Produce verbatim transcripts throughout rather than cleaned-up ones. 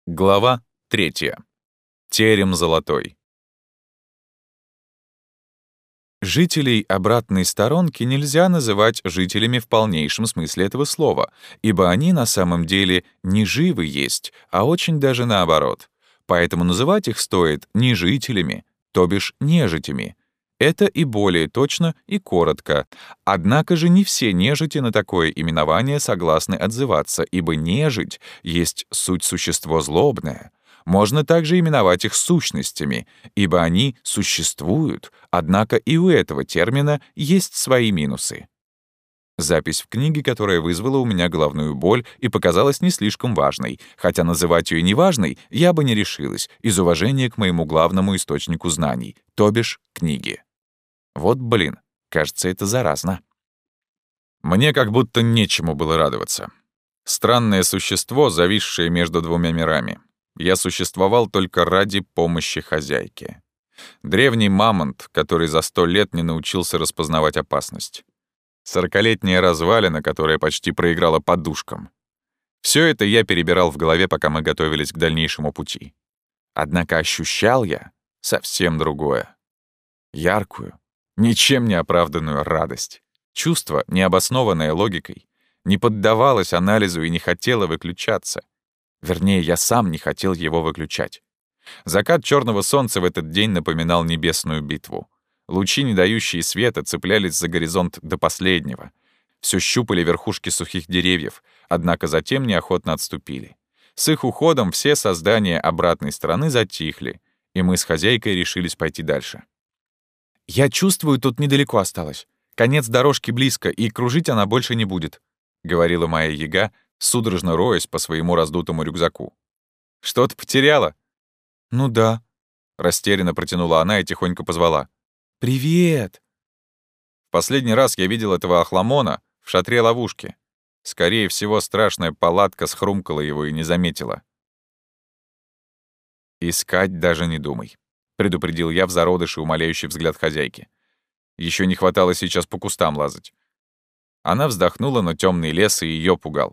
Глава третья. Терем золотой. Жителей обратной сторонки нельзя называть жителями в полнейшем смысле этого слова, ибо они на самом деле не живы есть, а очень даже наоборот. Поэтому называть их стоит не жителями, то бишь нежитями. Это и более точно, и коротко. Однако же не все нежити на такое именование согласны отзываться, ибо нежить есть суть существо злобное. Можно также именовать их сущностями, ибо они существуют, однако и у этого термина есть свои минусы. Запись в книге, которая вызвала у меня головную боль и показалась не слишком важной, хотя называть ее неважной я бы не решилась из уважения к моему главному источнику знаний, то бишь книге. Вот блин, кажется, это заразно. Мне как будто нечему было радоваться. Странное существо, зависшее между двумя мирами. Я существовал только ради помощи хозяйке. Древний мамонт, который за сто лет не научился распознавать опасность. Сорокалетняя развалина, которая почти проиграла подушкам. Все это я перебирал в голове, пока мы готовились к дальнейшему пути. Однако ощущал я совсем другое. Яркую, ничем не оправданную радость. Чувство, необоснованное логикой, не поддавалось анализу и не хотело выключаться. Вернее, я сам не хотел его выключать. Закат черного солнца в этот день напоминал небесную битву. Лучи, не дающие света, цеплялись за горизонт до последнего. Все щупали верхушки сухих деревьев, однако затем неохотно отступили. С их уходом все создания обратной стороны затихли, и мы с хозяйкой решились пойти дальше. «Я чувствую, тут недалеко осталось. Конец дорожки близко, и кружить она больше не будет», — говорила моя яга, судорожно роясь по своему раздутому рюкзаку. «Что-то потеряла?» «Ну да», — растерянно протянула она и тихонько позвала. «Привет!» В последний раз я видел этого охламона в шатре ловушки. Скорее всего, страшная палатка схрумкала его и не заметила. «Искать даже не думай», — предупредил я в зародыше умоляющий взгляд хозяйки. Еще не хватало сейчас по кустам лазать. Она вздохнула, но темный лес и ее пугал.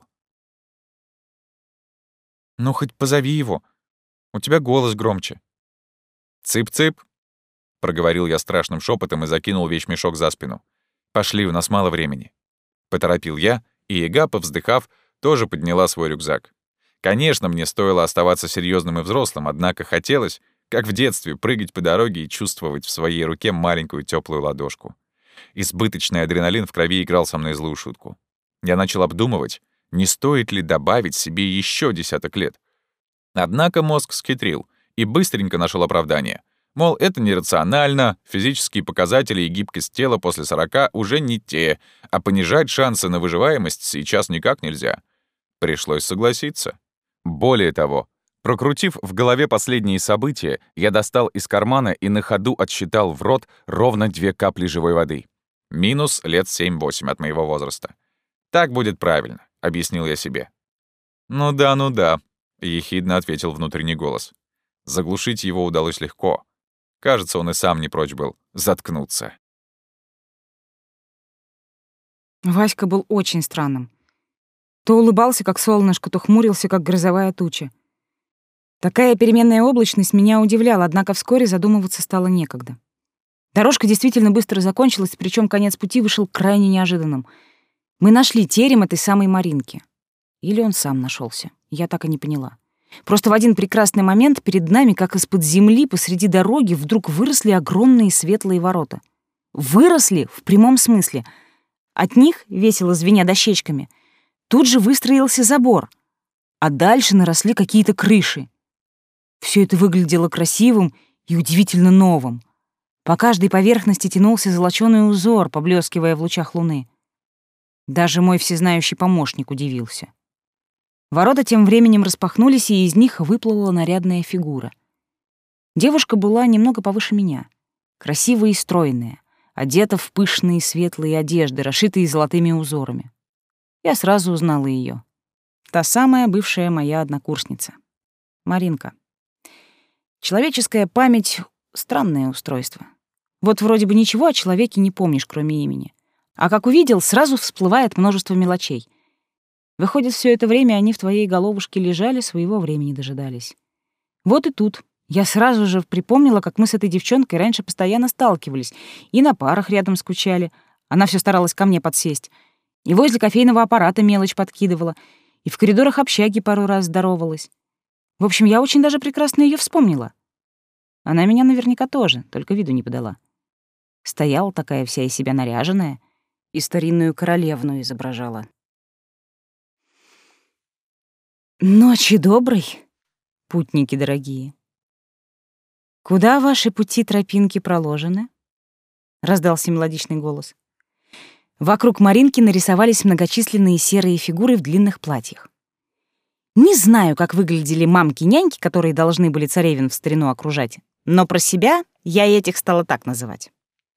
«Ну, хоть позови его. У тебя голос громче». «Цып-цып», — проговорил я страшным шепотом и закинул вещмешок за спину. «Пошли, у нас мало времени». Поторопил я, и яга, повздыхав, тоже подняла свой рюкзак. Конечно, мне стоило оставаться серьезным и взрослым, однако хотелось, как в детстве, прыгать по дороге и чувствовать в своей руке маленькую теплую ладошку. Избыточный адреналин в крови играл со мной злую шутку. Я начал обдумывать, не стоит ли добавить себе еще десяток лет. Однако мозг схитрил и быстренько нашел оправдание. Мол, это нерационально, физические показатели и гибкость тела после сорока уже не те, а понижать шансы на выживаемость сейчас никак нельзя. Пришлось согласиться. Более того, прокрутив в голове последние события, я достал из кармана и на ходу отсчитал в рот ровно две капли живой воды. Минус лет семь-восемь от моего возраста. «Так будет правильно», — объяснил я себе. «Ну да, ну да», — ехидно ответил внутренний голос. Заглушить его удалось легко. Кажется, он и сам не прочь был заткнуться. Васька был очень странным. То улыбался, как солнышко, то хмурился, как грозовая туча. Такая переменная облачность меня удивляла, однако вскоре задумываться стало некогда. Дорожка действительно быстро закончилась, причем конец пути вышел крайне неожиданным. Мы нашли терем этой самой Маринки. Или он сам нашелся, я так и не поняла. Просто в один прекрасный момент перед нами, как из-под земли, посреди дороги, вдруг выросли огромные светлые ворота. Выросли в прямом смысле. От них, весело звеня дощечками, тут же выстроился забор, а дальше наросли какие-то крыши. Все это выглядело красивым и удивительно новым. По каждой поверхности тянулся золочёный узор, поблескивая в лучах луны. Даже мой всезнающий помощник удивился. Ворота тем временем распахнулись, и из них выплыла нарядная фигура. Девушка была немного повыше меня, красивая и стройная, одета в пышные светлые одежды, расшитые золотыми узорами. Я сразу узнала ее. Та самая бывшая моя однокурсница. Маринка. Человеческая память — странное устройство. Вот вроде бы ничего о человеке не помнишь, кроме имени. А как увидел, сразу всплывает множество мелочей. Выходит, все это время они в твоей головушке лежали, своего времени дожидались. Вот и тут я сразу же припомнила, как мы с этой девчонкой раньше постоянно сталкивались и на парах рядом скучали. Она все старалась ко мне подсесть. И возле кофейного аппарата мелочь подкидывала, и в коридорах общаги пару раз здоровалась. В общем, я очень даже прекрасно ее вспомнила. Она меня наверняка тоже, только виду не подала. Стояла такая вся из себя наряженная и старинную королевну изображала. Ночи доброй, путники дорогие. Куда ваши пути тропинки проложены? Раздался мелодичный голос. Вокруг Маринки нарисовались многочисленные серые фигуры в длинных платьях. Не знаю, как выглядели мамки-няньки, которые должны были царевин в старину окружать, но про себя я этих стала так называть.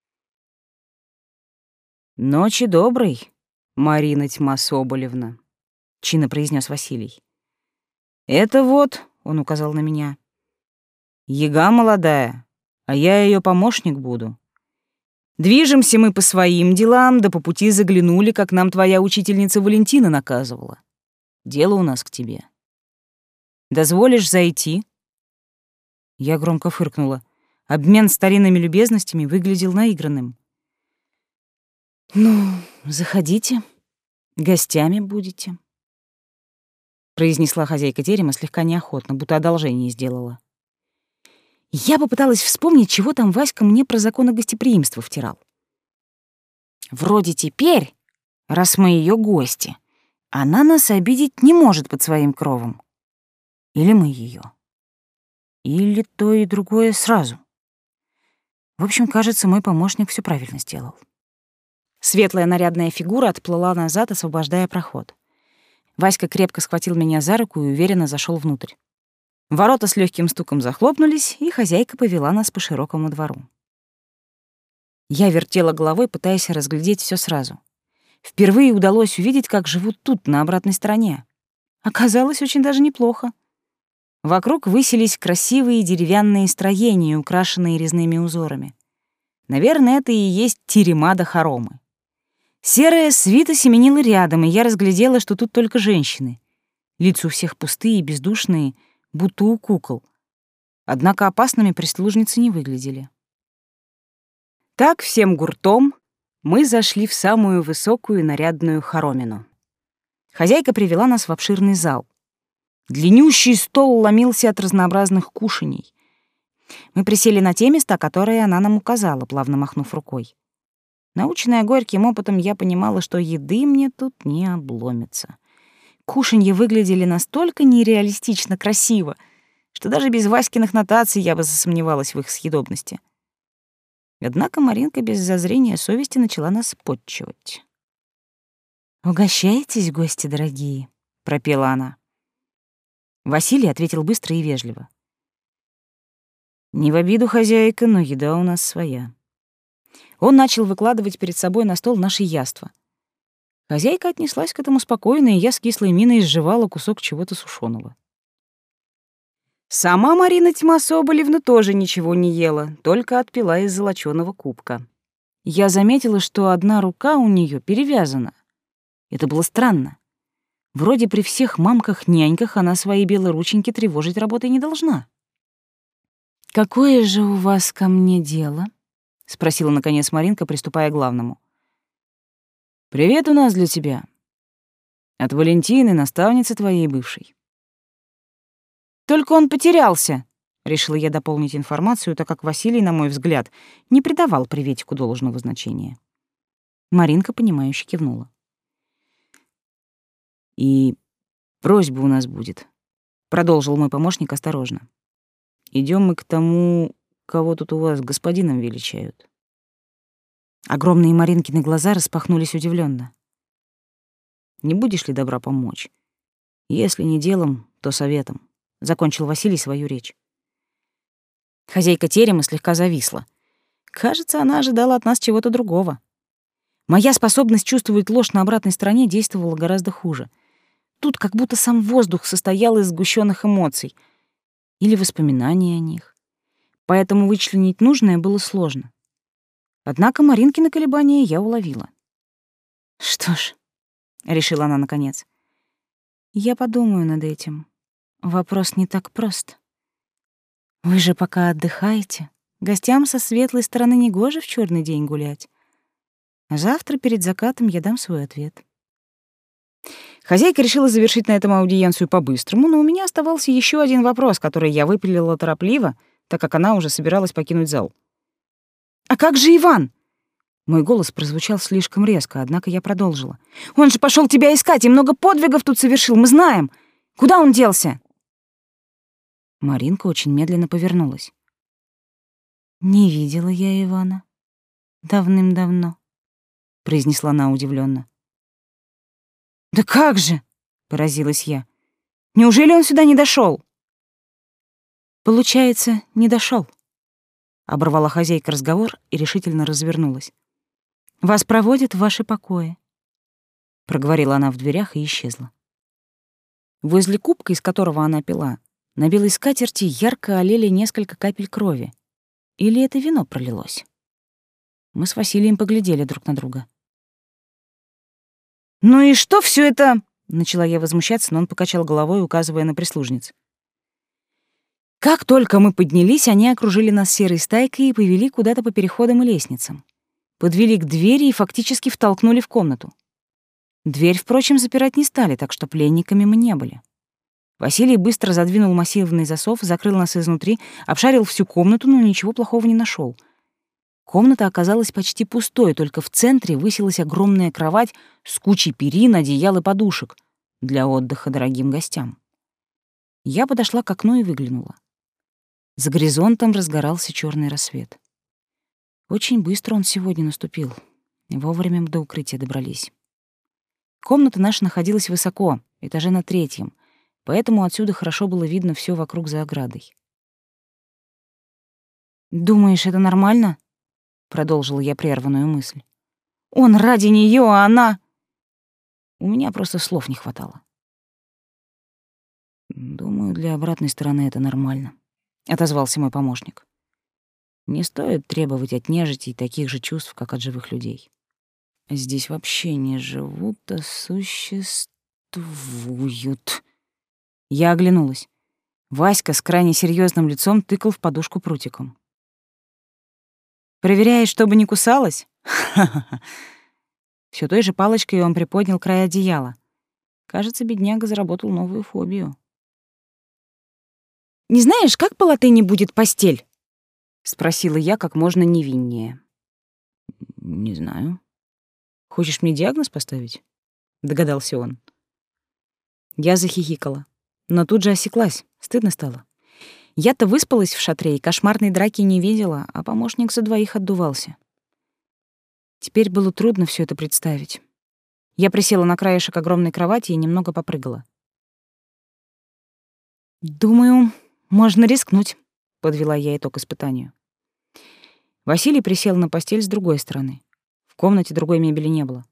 «Ночи доброй, Марина Тьма Соболевна», — чинно произнес Василий. «Это вот», — он указал на меня, — «яга молодая, а я ее помощник буду. Движемся мы по своим делам, да по пути заглянули, как нам твоя учительница Валентина наказывала. Дело у нас к тебе. Дозволишь зайти?» Я громко фыркнула. Обмен старинными любезностями выглядел наигранным. «Ну, заходите, гостями будете», — произнесла хозяйка терема слегка неохотно, будто одолжение сделала. Я попыталась вспомнить, чего там Васька мне про законы гостеприимства втирал. Вроде теперь, раз мы ее гости, она нас обидеть не может под своим кровом. Или мы ее. Или то и другое сразу. В общем, кажется, мой помощник все правильно сделал. Светлая нарядная фигура отплыла назад, освобождая проход. Васька крепко схватил меня за руку и уверенно зашел внутрь. Ворота с легким стуком захлопнулись, и хозяйка повела нас по широкому двору. Я вертела головой, пытаясь разглядеть все сразу. Впервые удалось увидеть, как живут тут, на обратной стороне. Оказалось, очень даже неплохо. Вокруг высились красивые деревянные строения, украшенные резными узорами. Наверное, это и есть терема да хоромы. Серая свита семенила рядом, и я разглядела, что тут только женщины. Лица у всех пустые и бездушные, будто у кукол. Однако опасными прислужницы не выглядели. Так всем гуртом мы зашли в самую высокую нарядную хоромину. Хозяйка привела нас в обширный зал. Длиннющий стол ломился от разнообразных кушаний. Мы присели на те места, которые она нам указала, плавно махнув рукой. Наученная горьким опытом, я понимала, что еды мне тут не обломится. Кушанья выглядели настолько нереалистично красиво, что даже без Васькиных нотаций я бы засомневалась в их съедобности. Однако Маринка без зазрения совести начала нас подчивать. «Угощайтесь, гости дорогие», — пропела она. Василий ответил быстро и вежливо. «Не в обиду, хозяйка, но еда у нас своя». Он начал выкладывать перед собой на стол наши яства. Хозяйка отнеслась к этому спокойно, и я с кислой миной сживала кусок чего-то сушеного. Сама Марина Тьма Соболевна тоже ничего не ела, только отпила из золочёного кубка. Я заметила, что одна рука у нее перевязана. Это было странно. Вроде при всех мамках-няньках она свои белорученьки тревожить работой не должна. «Какое же у вас ко мне дело?» — спросила, наконец, Маринка, приступая к главному. «Привет у нас для тебя. От Валентины, наставницы твоей бывшей». «Только он потерялся», — решила я дополнить информацию, так как Василий, на мой взгляд, не придавал приветику должного значения. Маринка, понимающе кивнула. «И просьба у нас будет», — продолжил мой помощник осторожно. «Идём мы к тому, кого тут у вас господином величают». Огромные Маринкины глаза распахнулись удивленно. «Не будешь ли добра помочь? Если не делом, то советом», — закончил Василий свою речь. Хозяйка терема слегка зависла. Кажется, она ожидала от нас чего-то другого. Моя способность чувствовать ложь на обратной стороне действовала гораздо хуже. Тут как будто сам воздух состоял из сгущенных эмоций или воспоминаний о них. Поэтому вычленить нужное было сложно. Однако Маринкины колебания я уловила. «Что ж», — решила она наконец, Я подумаю над этим. Вопрос не так прост. Вы же пока отдыхаете. Гостям со светлой стороны негоже в черный день гулять. А завтра перед закатом я дам свой ответ. Хозяйка решила завершить на этом аудиенцию по-быстрому, но у меня оставался еще один вопрос, который я выпилила торопливо, так как она уже собиралась покинуть зал. «А как же Иван?» Мой голос прозвучал слишком резко, однако я продолжила. «Он же пошел тебя искать и много подвигов тут совершил, мы знаем. Куда он делся?» Маринка очень медленно повернулась. «Не видела я Ивана. Давным-давно», — произнесла она удивленно. «Да как же?» — поразилась я. «Неужели он сюда не дошел? «Получается, не дошел. Оборвала хозяйка разговор и решительно развернулась. «Вас проводят в ваши покои», — проговорила она в дверях и исчезла. Возле кубка, из которого она пила, на белой скатерти ярко олели несколько капель крови. Или это вино пролилось? Мы с Василием поглядели друг на друга. «Ну и что все это?» — начала я возмущаться, но он покачал головой, указывая на прислужниц. Как только мы поднялись, они окружили нас серой стайкой и повели куда-то по переходам и лестницам. Подвели к двери и фактически втолкнули в комнату. Дверь, впрочем, запирать не стали, так что пленниками мы не были. Василий быстро задвинул массивный засов, закрыл нас изнутри, обшарил всю комнату, но ничего плохого не нашел. Комната оказалась почти пустой, только в центре высилась огромная кровать с кучей перин, одеял и подушек для отдыха дорогим гостям. Я подошла к окну и выглянула. За горизонтом разгорался черный рассвет. Очень быстро он сегодня наступил. Вовремя мы до укрытия добрались. Комната наша находилась высоко, этаже на третьем, поэтому отсюда хорошо было видно все вокруг за оградой. «Думаешь, это нормально?» — продолжила я прерванную мысль. «Он ради нее, а она...» У меня просто слов не хватало. «Думаю, для обратной стороны это нормально», — отозвался мой помощник. «Не стоит требовать от нежити таких же чувств, как от живых людей. Здесь вообще не живут, а существуют». Я оглянулась. Васька с крайне серьезным лицом тыкал в подушку прутиком. «Проверяешь, чтобы не кусалась?» Ха-ха-ха. Всё той же палочкой он приподнял край одеяла. Кажется, бедняга заработал новую фобию. «Не знаешь, как по латыни будет постель?» — спросила я как можно невиннее. «Не знаю. Хочешь мне диагноз поставить?» — догадался он. Я захихикала, но тут же осеклась, стыдно стало. Я-то выспалась в шатре и кошмарной драки не видела, а помощник за двоих отдувался. Теперь было трудно все это представить. Я присела на краешек огромной кровати и немного попрыгала. «Думаю, можно рискнуть», — подвела я итог испытанию. Василий присел на постель с другой стороны. В комнате другой мебели не было.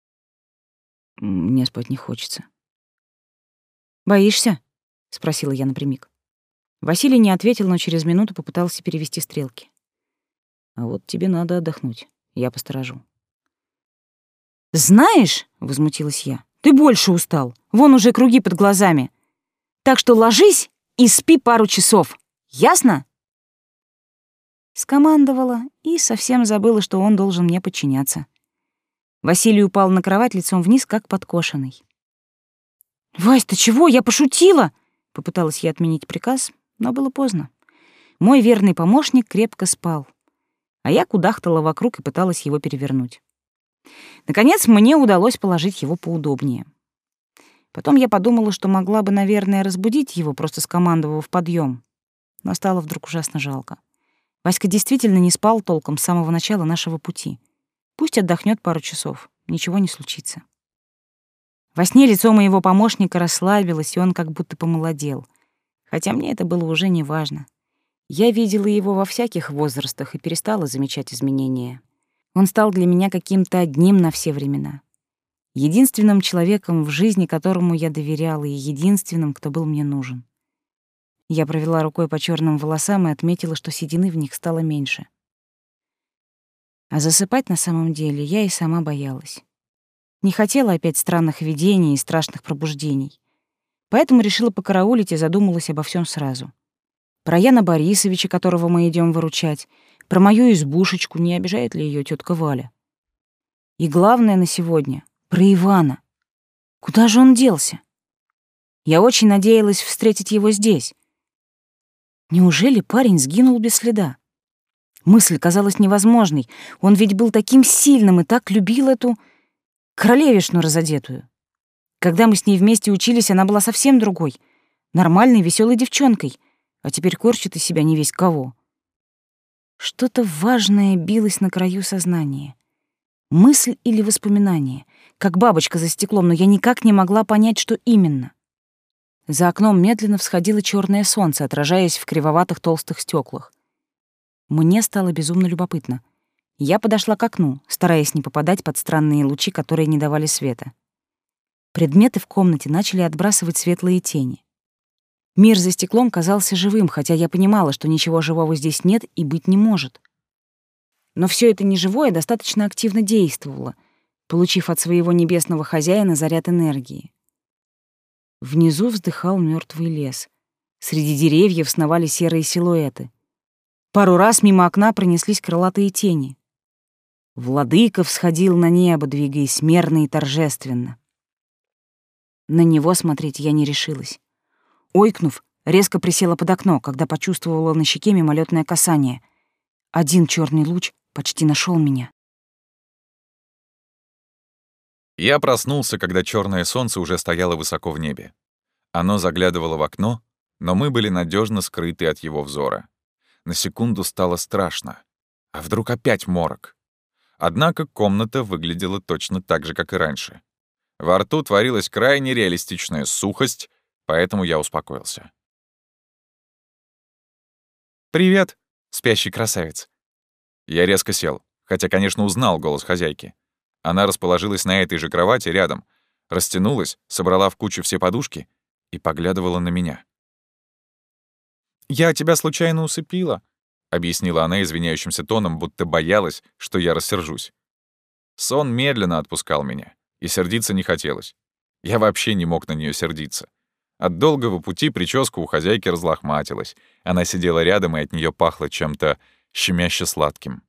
«Мне спать не хочется». «Боишься?» — спросила я напрямик. Василий не ответил, но через минуту попытался перевести стрелки. «А вот тебе надо отдохнуть. Я посторожу». «Знаешь», — возмутилась я, — «ты больше устал. Вон уже круги под глазами. Так что ложись и спи пару часов. Ясно?» Скомандовала и совсем забыла, что он должен мне подчиняться. Василий упал на кровать лицом вниз, как подкошенный. «Вась, ты чего? Я пошутила!» Попыталась я отменить приказ, но было поздно. Мой верный помощник крепко спал, а я кудахтала вокруг и пыталась его перевернуть. Наконец, мне удалось положить его поудобнее. Потом я подумала, что могла бы, наверное, разбудить его, просто скомандовав подъем. Но стало вдруг ужасно жалко. Васька действительно не спал толком с самого начала нашего пути. Пусть отдохнет пару часов, ничего не случится. Во сне лицо моего помощника расслабилось, и он как будто помолодел. Хотя мне это было уже не важно. Я видела его во всяких возрастах и перестала замечать изменения. Он стал для меня каким-то одним на все времена. Единственным человеком в жизни, которому я доверяла, и единственным, кто был мне нужен. Я провела рукой по черным волосам и отметила, что седины в них стало меньше. А засыпать на самом деле я и сама боялась. Не хотела опять странных видений и страшных пробуждений. Поэтому решила покараулить и задумалась обо всем сразу. Про Яна Борисовича, которого мы идем выручать, про мою избушечку, не обижает ли ее тетка Валя. И главное на сегодня — про Ивана. Куда же он делся? Я очень надеялась встретить его здесь. Неужели парень сгинул без следа? Мысль казалась невозможной. Он ведь был таким сильным и так любил эту королевишну разодетую. Когда мы с ней вместе учились, она была совсем другой, нормальной, веселой девчонкой, а теперь корчит из себя не весть кого. Что-то важное билось на краю сознания. Мысль или воспоминание, как бабочка за стеклом, но я никак не могла понять, что именно. За окном медленно всходило черное солнце, отражаясь в кривоватых толстых стеклах. Мне стало безумно любопытно. Я подошла к окну, стараясь не попадать под странные лучи, которые не давали света. Предметы в комнате начали отбрасывать светлые тени. Мир за стеклом казался живым, хотя я понимала, что ничего живого здесь нет и быть не может. Но все это неживое достаточно активно действовало, получив от своего небесного хозяина заряд энергии. Внизу вздыхал мертвый лес. Среди деревьев сновали серые силуэты. Пару раз мимо окна пронеслись крылатые тени. Владыка всходил на небо, двигаясь мерно и торжественно. На него смотреть я не решилась. Ойкнув, резко присела под окно, когда почувствовала на щеке мимолетное касание. Один черный луч почти нашел меня. Я проснулся, когда черное солнце уже стояло высоко в небе. Оно заглядывало в окно, но мы были надежно скрыты от его взора. На секунду стало страшно. А вдруг опять морок? Однако комната выглядела точно так же, как и раньше. Во рту творилась крайне реалистичная сухость, поэтому я успокоился. «Привет, спящий красавец». Я резко сел, хотя, конечно, узнал голос хозяйки. Она расположилась на этой же кровати рядом, растянулась, собрала в кучу все подушки и поглядывала на меня. «Я тебя случайно усыпила», — объяснила она извиняющимся тоном, будто боялась, что я рассержусь. Сон медленно отпускал меня, и сердиться не хотелось. Я вообще не мог на нее сердиться. От долгого пути прическа у хозяйки разлохматилась. Она сидела рядом, и от нее пахло чем-то щемяще сладким.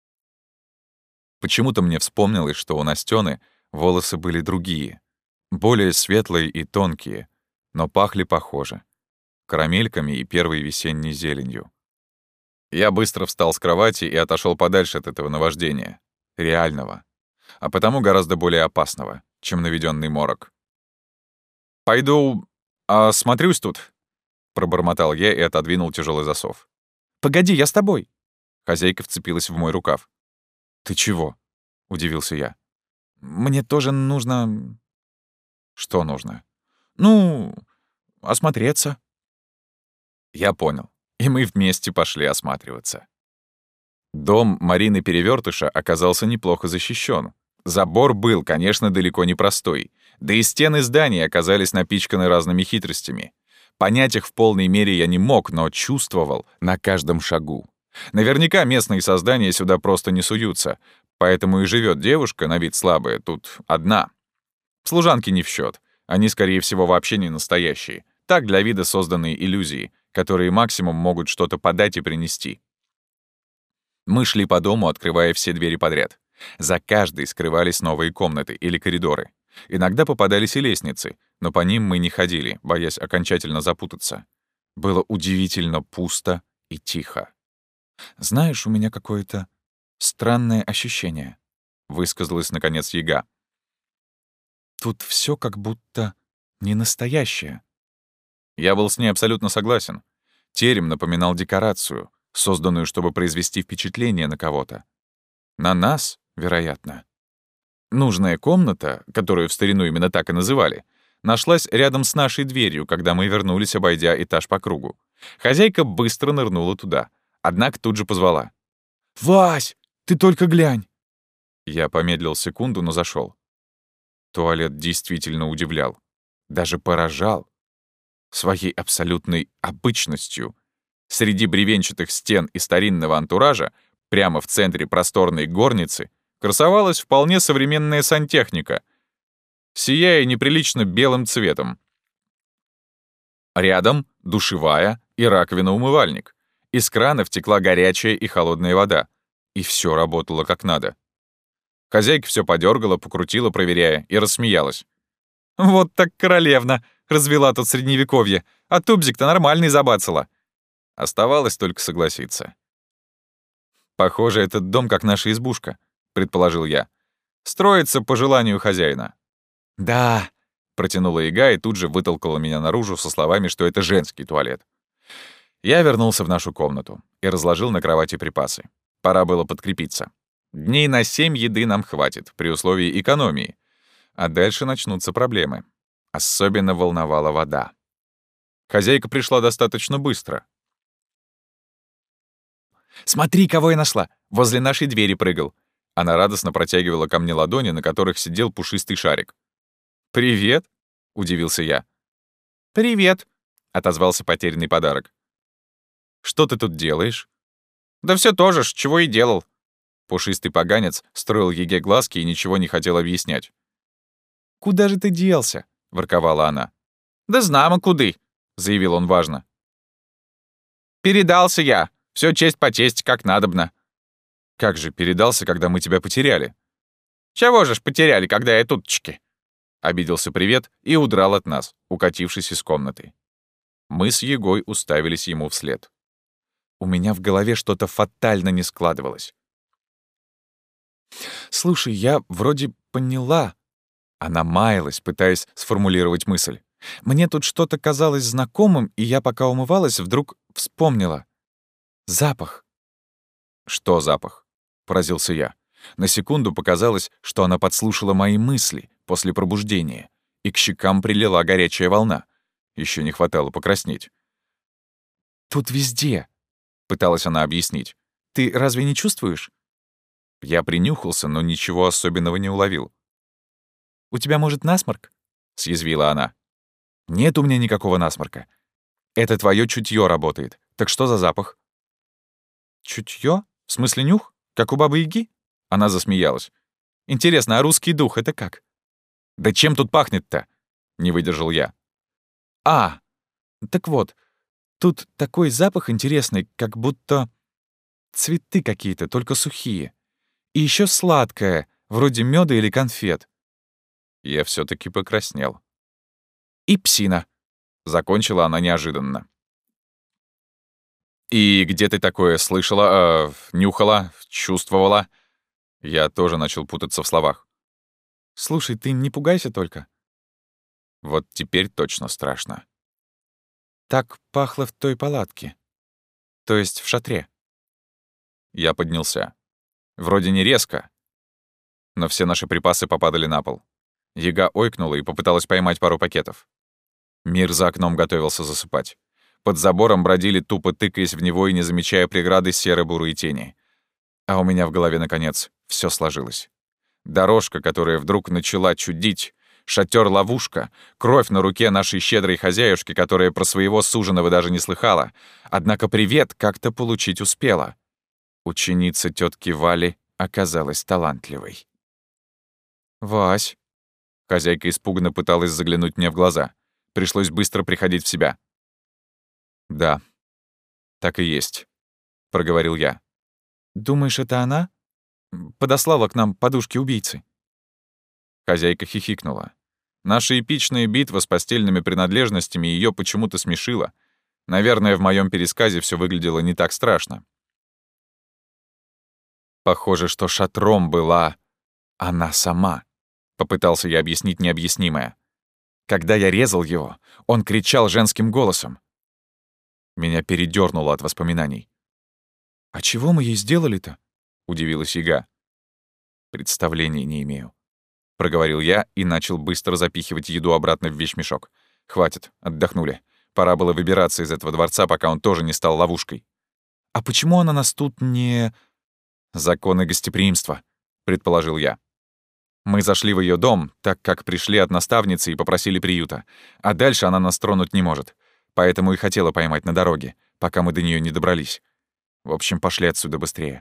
Почему-то мне вспомнилось, что у Настёны волосы были другие, более светлые и тонкие, но пахли похоже — карамельками и первой весенней зеленью. Я быстро встал с кровати и отошел подальше от этого наваждения, реального, а потому гораздо более опасного, чем наведенный морок. «Пойду осмотрюсь тут», — пробормотал я и отодвинул тяжелый засов. «Погоди, я с тобой». Хозяйка вцепилась в мой рукав. «Ты чего?» — удивился я. «Мне тоже нужно...» «Что нужно?» «Ну, осмотреться». Я понял, и мы вместе пошли осматриваться. Дом Марины Перевёртыша оказался неплохо защищен. Забор был, конечно, далеко не простой, да и стены здания оказались напичканы разными хитростями. Понять их в полной мере я не мог, но чувствовал на каждом шагу. Наверняка местные создания сюда просто не суются, поэтому и живет девушка, на вид слабая, тут одна. Служанки не в счет, они, скорее всего, вообще не настоящие. Так, для вида созданные иллюзии, которые максимум могут что-то подать и принести. Мы шли по дому, открывая все двери подряд. За каждой скрывались новые комнаты или коридоры. Иногда попадались и лестницы, но по ним мы не ходили, боясь окончательно запутаться. Было удивительно пусто и тихо. «Знаешь, у меня какое-то странное ощущение», — высказалась, наконец, яга. «Тут все как будто не настоящее». Я был с ней абсолютно согласен. Терем напоминал декорацию, созданную, чтобы произвести впечатление на кого-то. На нас, вероятно. Нужная комната, которую в старину именно так и называли, нашлась рядом с нашей дверью, когда мы вернулись, обойдя этаж по кругу. Хозяйка быстро нырнула туда, однако тут же позвала. «Вась, ты только глянь!» Я помедлил секунду, но зашел. Туалет действительно удивлял, даже поражал. Своей абсолютной обычностью. Среди бревенчатых стен и старинного антуража, прямо в центре просторной горницы, красовалась вполне современная сантехника, сияя неприлично белым цветом. Рядом душевая и раковина-умывальник. Из кранов текла горячая и холодная вода. И все работало как надо. Хозяйка все подергала, покрутила, проверяя, и рассмеялась. «Вот так королевна! Развела тут средневековье, а тубзик-то нормальный забацала!» Оставалось только согласиться. «Похоже, этот дом как наша избушка», — предположил я. «Строится по желанию хозяина». «Да», — протянула яга и тут же вытолкала меня наружу со словами, что это женский туалет. Я вернулся в нашу комнату и разложил на кровати припасы. Пора было подкрепиться. Дней на семь еды нам хватит, при условии экономии. А дальше начнутся проблемы. Особенно волновала вода. Хозяйка пришла достаточно быстро. «Смотри, кого я нашла! Возле нашей двери прыгал!» Она радостно протягивала ко мне ладони, на которых сидел пушистый шарик. «Привет!» — удивился я. «Привет!» — отозвался потерянный подарок. «Что ты тут делаешь?» «Да все то же, чего и делал». Пушистый поганец строил Еге глазки и ничего не хотел объяснять. «Куда же ты делся?» — ворковала она. «Да знамо куды», — заявил он важно. «Передался я. Все честь по чести, как надобно». «Как же передался, когда мы тебя потеряли?» «Чего же ж потеряли, когда я тутчки?» Обиделся привет и удрал от нас, укатившись из комнаты. Мы с Егой уставились ему вслед. У меня в голове что-то фатально не складывалось. «Слушай, я вроде поняла». Она маялась, пытаясь сформулировать мысль. «Мне тут что-то казалось знакомым, и я, пока умывалась, вдруг вспомнила. Запах». «Что запах?» — поразился я. На секунду показалось, что она подслушала мои мысли после пробуждения, и к щекам прилила горячая волна. Еще не хватало покраснеть. «Тут везде», — пыталась она объяснить. «Ты разве не чувствуешь?» Я принюхался, но ничего особенного не уловил. «У тебя, может, насморк?» — съязвила она. «Нет у меня никакого насморка. Это твое чутье работает. Так что за запах?» «Чутье? В смысле нюх? Как у бабы-яги?» Она засмеялась. «Интересно, а русский дух — это как?» «Да чем тут пахнет-то?» — не выдержал я. «А, так вот, тут такой запах интересный, как будто цветы какие-то, только сухие. И еще сладкое, вроде меда или конфет». Я все таки покраснел. «И псина», — закончила она неожиданно. «И где ты такое слышала, э, нюхала, чувствовала?» Я тоже начал путаться в словах. «Слушай, ты не пугайся только». Вот теперь точно страшно. Так пахло в той палатке. То есть в шатре. Я поднялся. Вроде не резко, но все наши припасы попадали на пол. Яга ойкнула и попыталась поймать пару пакетов. Мир за окном готовился засыпать. Под забором бродили, тупо тыкаясь в него и не замечая преграды серо-бурые тени. А у меня в голове, наконец, все сложилось. Дорожка, которая вдруг начала чудить, шатер-ловушка, кровь на руке нашей щедрой хозяюшки, которая про своего суженого даже не слыхала. Однако привет как-то получить успела. Ученица тетки Вали оказалась талантливой. «Вась!» Хозяйка испуганно пыталась заглянуть мне в глаза. Пришлось быстро приходить в себя. «Да, так и есть», — проговорил я. «Думаешь, это она? Подослала к нам подушки-убийцы?» Хозяйка хихикнула. Наша эпичная битва с постельными принадлежностями ее почему-то смешила. Наверное, в моем пересказе все выглядело не так страшно. Похоже, что шатром была она сама. Попытался я объяснить необъяснимое. Когда я резал его, он кричал женским голосом. Меня передёрнуло от воспоминаний. «А чего мы ей сделали-то?» — удивилась яга. «Представления не имею», — проговорил я и начал быстро запихивать еду обратно в вещмешок. «Хватит, отдохнули. Пора было выбираться из этого дворца, пока он тоже не стал ловушкой». «А почему она нас тут не...» «Законы гостеприимства», — предположил я. Мы зашли в ее дом, так как пришли от наставницы и попросили приюта. А дальше она нас тронуть не может. Поэтому и хотела поймать на дороге, пока мы до нее не добрались. В общем, пошли отсюда быстрее.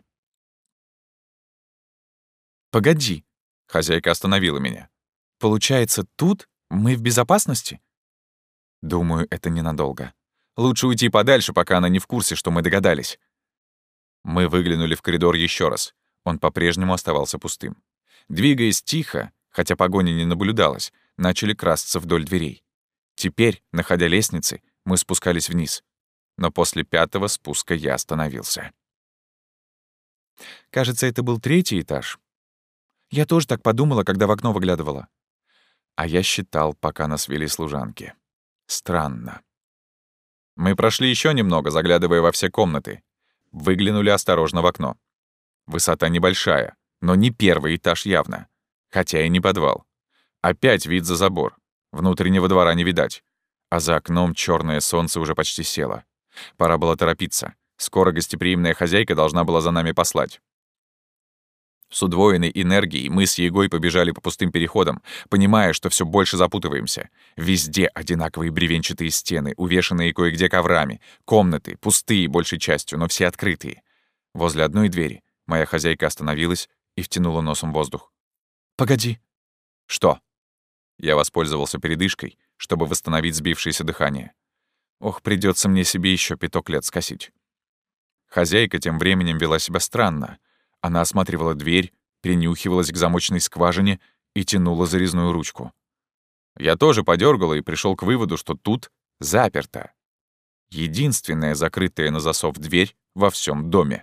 «Погоди», — хозяйка остановила меня. «Получается, тут мы в безопасности?» Думаю, это ненадолго. Лучше уйти подальше, пока она не в курсе, что мы догадались. Мы выглянули в коридор еще раз. Он по-прежнему оставался пустым. Двигаясь тихо, хотя погони не наблюдалось, начали красться вдоль дверей. Теперь, находя лестницы, мы спускались вниз. Но после пятого спуска я остановился. Кажется, это был третий этаж. Я тоже так подумала, когда в окно выглядывала. А я считал, пока нас вели служанки. Странно. Мы прошли еще немного, заглядывая во все комнаты. Выглянули осторожно в окно. Высота небольшая, но не первый этаж явно. Хотя и не подвал. Опять вид за забор. Внутреннего двора не видать. А за окном черное солнце уже почти село. Пора было торопиться. Скоро гостеприимная хозяйка должна была за нами послать. С удвоенной энергией мы с Егой побежали по пустым переходам, понимая, что все больше запутываемся. Везде одинаковые бревенчатые стены, увешанные кое-где коврами, комнаты, пустые большей частью, но все открытые. Возле одной двери моя хозяйка остановилась и втянула носом воздух. «Погоди». «Что?» Я воспользовался передышкой, чтобы восстановить сбившееся дыхание. Ох, придется мне себе еще пяток лет скосить. Хозяйка тем временем вела себя странно. Она осматривала дверь, принюхивалась к замочной скважине и тянула зарезную ручку. Я тоже подергала и пришел к выводу, что тут заперто. Единственная закрытая на засов дверь во всем доме.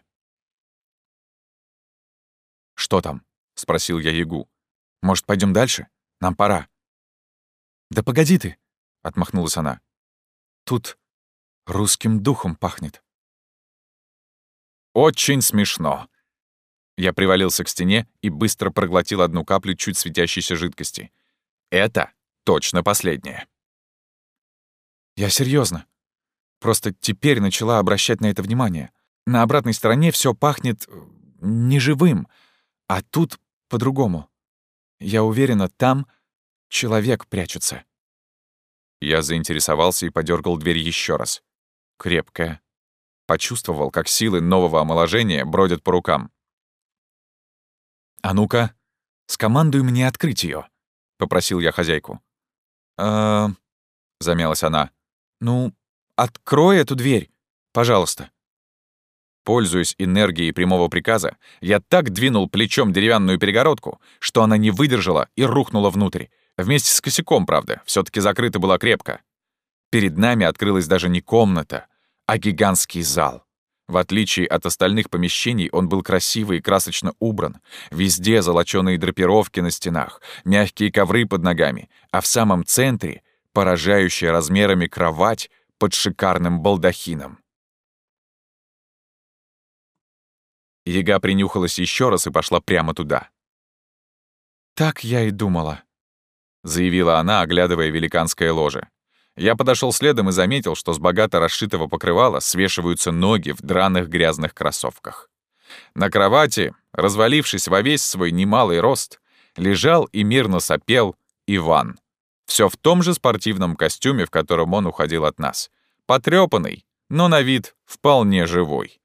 «Что там?» — спросил я Ягу. «Может, пойдем дальше? Нам пора». «Да погоди ты!» — отмахнулась она. «Тут русским духом пахнет». «Очень смешно». Я привалился к стене и быстро проглотил одну каплю чуть светящейся жидкости. Это точно последнее. Я серьезно. Просто теперь начала обращать на это внимание. На обратной стороне все пахнет неживым, а тут по-другому. Я уверена, там человек прячется. Я заинтересовался и подергал дверь еще раз. Крепкая. Почувствовал, как силы нового омоложения бродят по рукам. «А ну-ка, скомандуй мне открыть ее, попросил я хозяйку. «Э-э...» замялась она. «Ну, открой эту дверь, пожалуйста». Пользуясь энергией прямого приказа, я так двинул плечом деревянную перегородку, что она не выдержала и рухнула внутрь. Вместе с косяком, правда, все таки закрыта была крепко. Перед нами открылась даже не комната, а гигантский зал. В отличие от остальных помещений, он был красиво и красочно убран. Везде золочёные драпировки на стенах, мягкие ковры под ногами, а в самом центре — поражающая размерами кровать под шикарным балдахином. Яга принюхалась еще раз и пошла прямо туда. «Так я и думала», — заявила она, оглядывая великанское ложе. Я подошел следом и заметил, что с богато расшитого покрывала свешиваются ноги в драных грязных кроссовках. На кровати, развалившись во весь свой немалый рост, лежал и мирно сопел Иван. Все в том же спортивном костюме, в котором он уходил от нас. Потрёпанный, но на вид вполне живой.